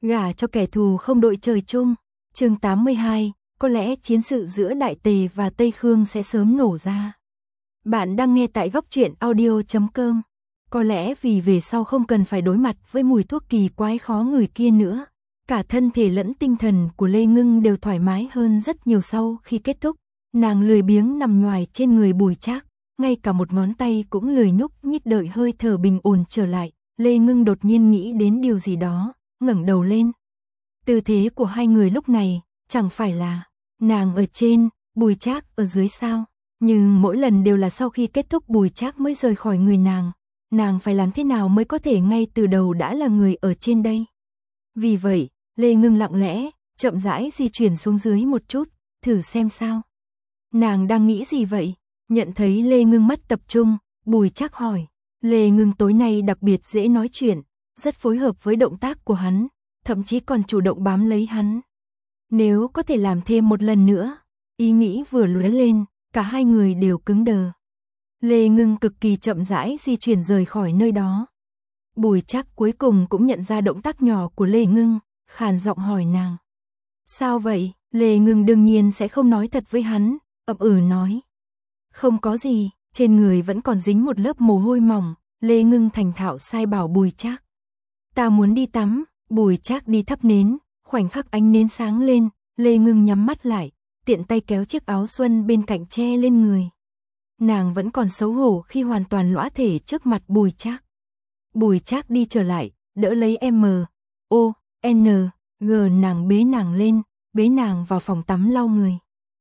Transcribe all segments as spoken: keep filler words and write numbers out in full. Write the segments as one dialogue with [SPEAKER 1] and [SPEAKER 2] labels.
[SPEAKER 1] Gả cho kẻ thù không đội trời chung. Chương tám mươi hai, có lẽ chiến sự giữa Đại Tề và Tây Khương sẽ sớm nổ ra. Bạn đang nghe tại góc truyện audio chấm com. Có lẽ vì về sau không cần phải đối mặt với mùi thuốc kỳ quái khó người kia nữa. Cả thân thể lẫn tinh thần của Lê Ngưng đều thoải mái hơn rất nhiều sau khi kết thúc. Nàng lười biếng nằm nhoài trên người Bùi Trác, ngay cả một ngón tay cũng lười nhúc nhích đợi hơi thở bình ổn trở lại. Lê Ngưng đột nhiên nghĩ đến điều gì đó, ngẩng đầu lên. Tư thế của hai người lúc này, chẳng phải là nàng ở trên, Bùi Trác ở dưới sao? Nhưng mỗi lần đều là sau khi kết thúc Bùi Trác mới rời khỏi người nàng. Nàng phải làm thế nào mới có thể ngay từ đầu đã là người ở trên đây? Vì vậy, Lê Ngưng lặng lẽ, chậm rãi di chuyển xuống dưới một chút, thử xem sao. Nàng đang nghĩ gì vậy? Nhận thấy Lê Ngưng mất tập trung, Bùi Trác hỏi. Lê Ngưng tối nay đặc biệt dễ nói chuyện, rất phối hợp với động tác của hắn, thậm chí còn chủ động bám lấy hắn. Nếu có thể làm thêm một lần nữa, ý nghĩ vừa lóe lên, cả hai người đều cứng đờ. Lê Ngưng cực kỳ chậm rãi di chuyển rời khỏi nơi đó. Bùi Trác cuối cùng cũng nhận ra động tác nhỏ của Lê Ngưng, khàn giọng hỏi nàng. Sao vậy? Lê Ngưng đương nhiên sẽ không nói thật với hắn, ậm ừ nói. Không có gì, trên người vẫn còn dính một lớp mồ hôi mỏng, Lê Ngưng thành thạo sai bảo Bùi Trác. Ta muốn đi tắm. Bùi Trác đi thắp nến, khoảnh khắc ánh nến sáng lên, Lê Ngưng nhắm mắt lại, tiện tay kéo chiếc áo xuân bên cạnh che lên người. Nàng vẫn còn xấu hổ khi hoàn toàn lõa thể trước mặt Bùi Trác. Bùi Trác đi trở lại, đỡ lấy M, O, N, G nàng bế nàng lên, bế nàng vào phòng tắm lau người.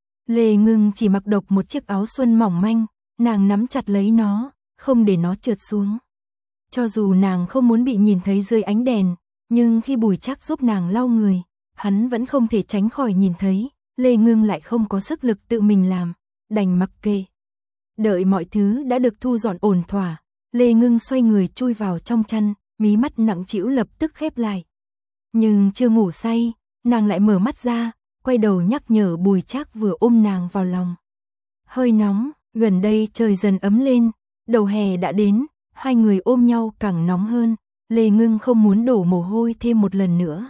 [SPEAKER 1] Lê Ngưng chỉ mặc độc một chiếc áo xuân mỏng manh, nàng nắm chặt lấy nó, không để nó trượt xuống. Cho dù nàng không muốn bị nhìn thấy dưới ánh đèn, nhưng khi Bùi Trác giúp nàng lau người, hắn vẫn không thể tránh khỏi nhìn thấy, Lê Ngưng lại không có sức lực tự mình làm, đành mặc kệ. Đợi mọi thứ đã được thu dọn ổn thỏa, Lê Ngưng xoay người chui vào trong chăn, mí mắt nặng trĩu lập tức khép lại. Nhưng chưa ngủ say, nàng lại mở mắt ra, quay đầu nhắc nhở Bùi Trác vừa ôm nàng vào lòng. Hơi nóng, gần đây trời dần ấm lên, đầu hè đã đến, hai người ôm nhau càng nóng hơn. Lê Ngưng không muốn đổ mồ hôi thêm một lần nữa.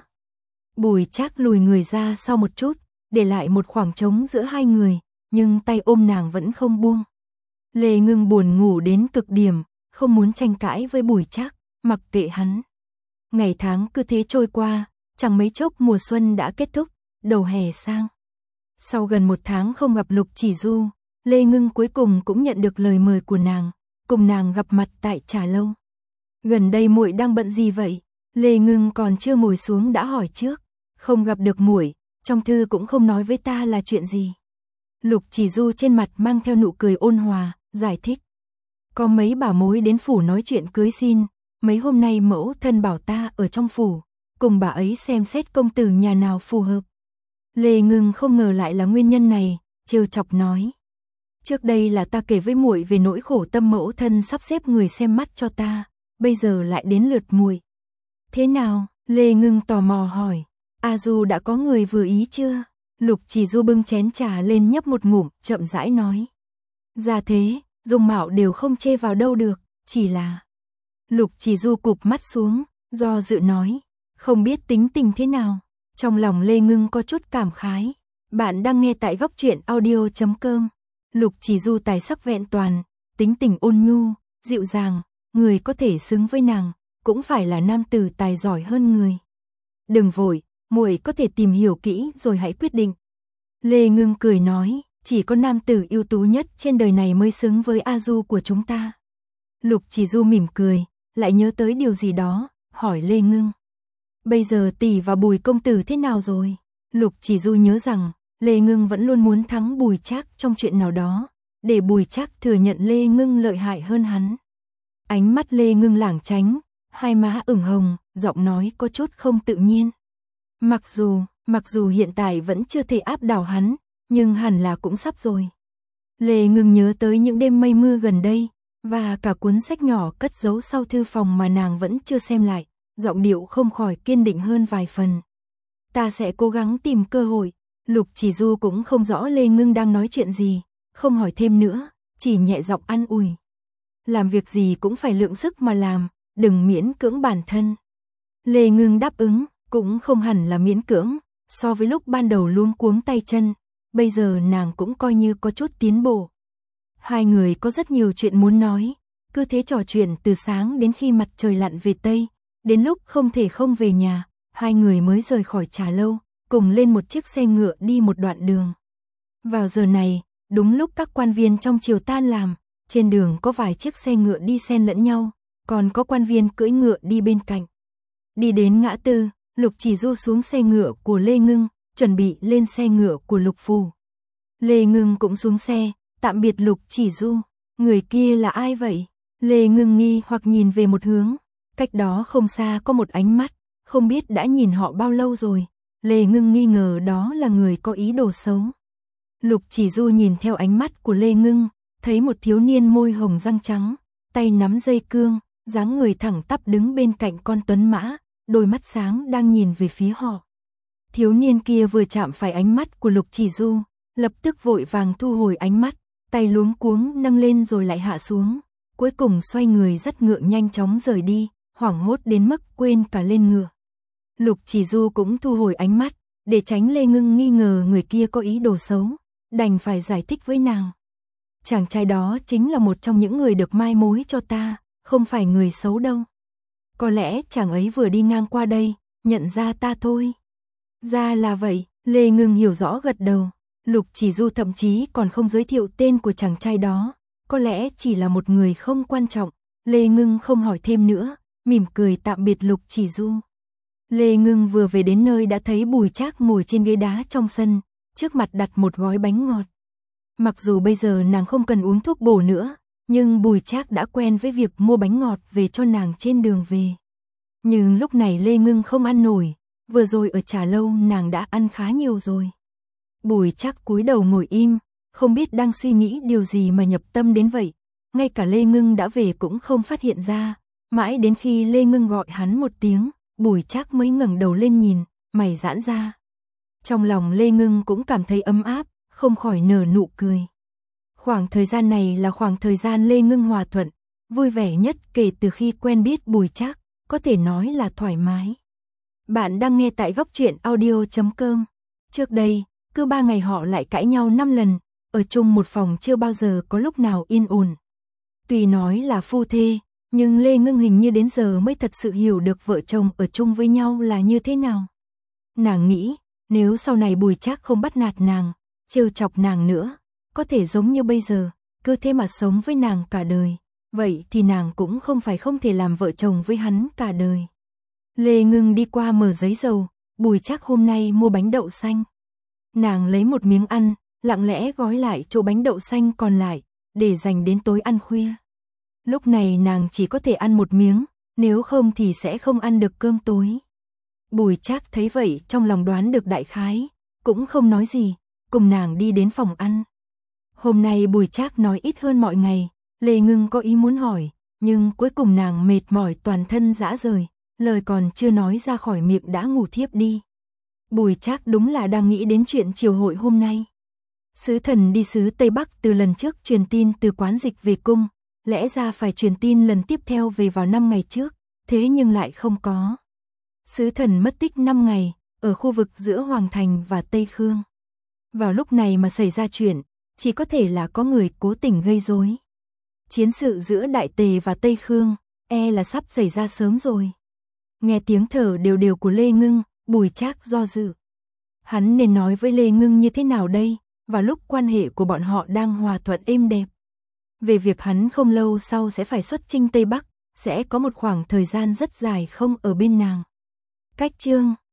[SPEAKER 1] Bùi Trác lùi người ra sau một chút, để lại một khoảng trống giữa hai người, nhưng tay ôm nàng vẫn không buông. Lê Ngưng buồn ngủ đến cực điểm, không muốn tranh cãi với Bùi Trác, mặc kệ hắn. Ngày tháng cứ thế trôi qua, chẳng mấy chốc mùa xuân đã kết thúc, đầu hè sang. Sau gần một tháng không gặp Lục Chỉ Du, Lê Ngưng cuối cùng cũng nhận được lời mời của nàng, cùng nàng gặp mặt tại trà lâu. Gần đây muội đang bận gì vậy? Lê Ngưng còn chưa ngồi xuống đã hỏi trước. Không gặp được muội, trong thư cũng không nói với ta là chuyện gì. Lục Chỉ Du trên mặt mang theo nụ cười ôn hòa, giải thích. Có mấy bà mối đến phủ nói chuyện cưới xin, mấy hôm nay mẫu thân bảo ta ở trong phủ, cùng bà ấy xem xét công tử nhà nào phù hợp. Lê Ngưng không ngờ lại là nguyên nhân này, trêu chọc nói. Trước đây là ta kể với muội về nỗi khổ tâm mẫu thân sắp xếp người xem mắt cho ta. Bây giờ lại đến lượt muội. Thế nào? Lê Ngưng tò mò hỏi. A Du đã có người vừa ý chưa? Lục Chỉ Du bưng chén trà lên nhấp một ngụm, chậm rãi nói. Ra thế, dung mạo đều không chê vào đâu được, chỉ là... Lục Chỉ Du cụp mắt xuống, do dự nói. Không biết tính tình thế nào? Trong lòng Lê Ngưng có chút cảm khái. Bạn đang nghe tại góc truyện audio chấm com. Lục Chỉ Du tài sắc vẹn toàn, tính tình ôn nhu, dịu dàng. Người có thể xứng với nàng, cũng phải là nam tử tài giỏi hơn người. Đừng vội, muội có thể tìm hiểu kỹ rồi hãy quyết định. Lê Ngưng cười nói, chỉ có nam tử ưu tú nhất trên đời này mới xứng với A Du của chúng ta. Lục Chỉ Du mỉm cười, lại nhớ tới điều gì đó, hỏi Lê Ngưng. Bây giờ tỷ và Bùi công tử thế nào rồi? Lục Chỉ Du nhớ rằng, Lê Ngưng vẫn luôn muốn thắng Bùi Trác trong chuyện nào đó, để Bùi Trác thừa nhận Lê Ngưng lợi hại hơn hắn. Ánh mắt Lê Ngưng lảng tránh, hai má ửng hồng, giọng nói có chút không tự nhiên. Mặc dù, mặc dù hiện tại vẫn chưa thể áp đảo hắn, nhưng hẳn là cũng sắp rồi. Lê Ngưng nhớ tới những đêm mây mưa gần đây, và cả cuốn sách nhỏ cất giấu sau thư phòng mà nàng vẫn chưa xem lại, giọng điệu không khỏi kiên định hơn vài phần. Ta sẽ cố gắng tìm cơ hội. Lục Chỉ Du cũng không rõ Lê Ngưng đang nói chuyện gì, không hỏi thêm nữa, chỉ nhẹ giọng an ủi. Làm việc gì cũng phải lượng sức mà làm, đừng miễn cưỡng bản thân. Lê Ngưng đáp ứng, Cũng không hẳn là miễn cưỡng, so với lúc ban đầu luống cuống tay chân, bây giờ nàng cũng coi như có chút tiến bộ. Hai người có rất nhiều chuyện muốn nói, cứ thế trò chuyện từ sáng đến khi mặt trời lặn về Tây, đến lúc không thể không về nhà, hai người mới rời khỏi trà lâu, cùng lên một chiếc xe ngựa đi một đoạn đường. Vào giờ này, đúng lúc các quan viên trong triều tan làm, trên đường có vài chiếc xe ngựa đi xen lẫn nhau, còn có quan viên cưỡi ngựa đi bên cạnh. Đi đến ngã tư, Lục Chỉ Du xuống xe ngựa của Lê Ngưng, chuẩn bị lên xe ngựa của Lục Phù. Lê Ngưng cũng xuống xe, tạm biệt Lục Chỉ Du. Người kia là ai vậy? Lê Ngưng nghi hoặc nhìn về một hướng, cách đó không xa có một ánh mắt, không biết đã nhìn họ bao lâu rồi. Lê Ngưng nghi ngờ đó là người có ý đồ xấu. Lục Chỉ Du nhìn theo ánh mắt của Lê Ngưng, thấy một thiếu niên môi hồng răng trắng, tay nắm dây cương, dáng người thẳng tắp đứng bên cạnh con tuấn mã, đôi mắt sáng đang nhìn về phía họ. Thiếu niên kia vừa chạm phải ánh mắt của Lục Chỉ Du, lập tức vội vàng thu hồi ánh mắt, tay luống cuống nâng lên rồi lại hạ xuống, cuối cùng xoay người dắt ngựa nhanh chóng rời đi, hoảng hốt đến mức quên cả lên ngựa. Lục Chỉ Du cũng thu hồi ánh mắt, để tránh Lê Ngưng nghi ngờ người kia có ý đồ xấu, đành phải giải thích với nàng. Chàng trai đó chính là một trong những người được mai mối cho ta, không phải người xấu đâu. Có lẽ chàng ấy vừa đi ngang qua đây, nhận ra ta thôi. Ra là vậy, Lê Ngưng hiểu rõ gật đầu. Lục Chỉ Du thậm chí còn không giới thiệu tên của chàng trai đó, có lẽ chỉ là một người không quan trọng. Lê Ngưng không hỏi thêm nữa, mỉm cười tạm biệt Lục Chỉ Du. Lê Ngưng vừa về đến nơi đã thấy Bùi Trác ngồi trên ghế đá trong sân, trước mặt đặt một gói bánh ngọt. Mặc dù bây giờ nàng không cần uống thuốc bổ nữa, nhưng Bùi Trác đã quen với việc mua bánh ngọt về cho nàng trên đường về. Nhưng lúc này Lê Ngưng không ăn nổi, vừa rồi ở trà lâu nàng đã ăn khá nhiều rồi. Bùi Trác cúi đầu ngồi im, không biết đang suy nghĩ điều gì mà nhập tâm đến vậy. Ngay cả Lê Ngưng đã về cũng không phát hiện ra, mãi đến khi Lê Ngưng gọi hắn một tiếng, Bùi Trác mới ngẩng đầu lên nhìn, mày giãn ra. Trong lòng Lê Ngưng cũng cảm thấy ấm áp, không khỏi nở nụ cười. Khoảng thời gian này là khoảng thời gian Lê Ngưng hòa thuận, vui vẻ nhất kể từ khi quen biết Bùi Trác, có thể nói là thoải mái. Bạn đang nghe tại góc truyện audio chấm com. Trước đây, cứ ba ngày họ lại cãi nhau năm lần, ở chung một phòng chưa bao giờ có lúc nào yên ổn. Tuy nói là phu thê, nhưng Lê Ngưng hình như đến giờ mới thật sự hiểu được vợ chồng ở chung với nhau là như thế nào. Nàng nghĩ, nếu sau này Bùi Trác không bắt nạt nàng, trêu chọc nàng nữa, có thể giống như bây giờ, cứ thế mà sống với nàng cả đời, vậy thì nàng cũng không phải không thể làm vợ chồng với hắn cả đời. Lê Ngưng đi qua mở giấy dầu, Bùi Trác hôm nay mua bánh đậu xanh. Nàng lấy một miếng ăn, lặng lẽ gói lại chỗ bánh đậu xanh còn lại, để dành đến tối ăn khuya. Lúc này nàng chỉ có thể ăn một miếng, nếu không thì sẽ không ăn được cơm tối. Bùi Trác thấy vậy trong lòng đoán được đại khái, cũng không nói gì, cùng nàng đi đến phòng ăn. Hôm nay Bùi Trác nói ít hơn mọi ngày, Lê Ngưng có ý muốn hỏi, nhưng cuối cùng nàng mệt mỏi toàn thân rã rời, lời còn chưa nói ra khỏi miệng đã ngủ thiếp đi. Bùi Trác đúng là đang nghĩ đến chuyện triều hội hôm nay. Sứ thần đi xứ Tây Bắc từ lần trước truyền tin từ Quán Dịch về cung, lẽ ra phải truyền tin lần tiếp theo về vào năm ngày trước, thế nhưng lại không có. Sứ thần mất tích năm ngày, ở khu vực giữa Hoàng Thành và Tây Khương. Vào lúc này mà xảy ra chuyện, chỉ có thể là có người cố tình gây rối. Chiến sự giữa Đại Tề và Tây Khương, e là sắp xảy ra sớm rồi. Nghe tiếng thở đều đều của Lê Ngưng, Bùi Trác do dự. Hắn nên nói với Lê Ngưng như thế nào đây, vào lúc quan hệ của bọn họ đang hòa thuận êm đẹp. Về việc hắn không lâu sau sẽ phải xuất chinh Tây Bắc, sẽ có một khoảng thời gian rất dài không ở bên nàng. Cách chương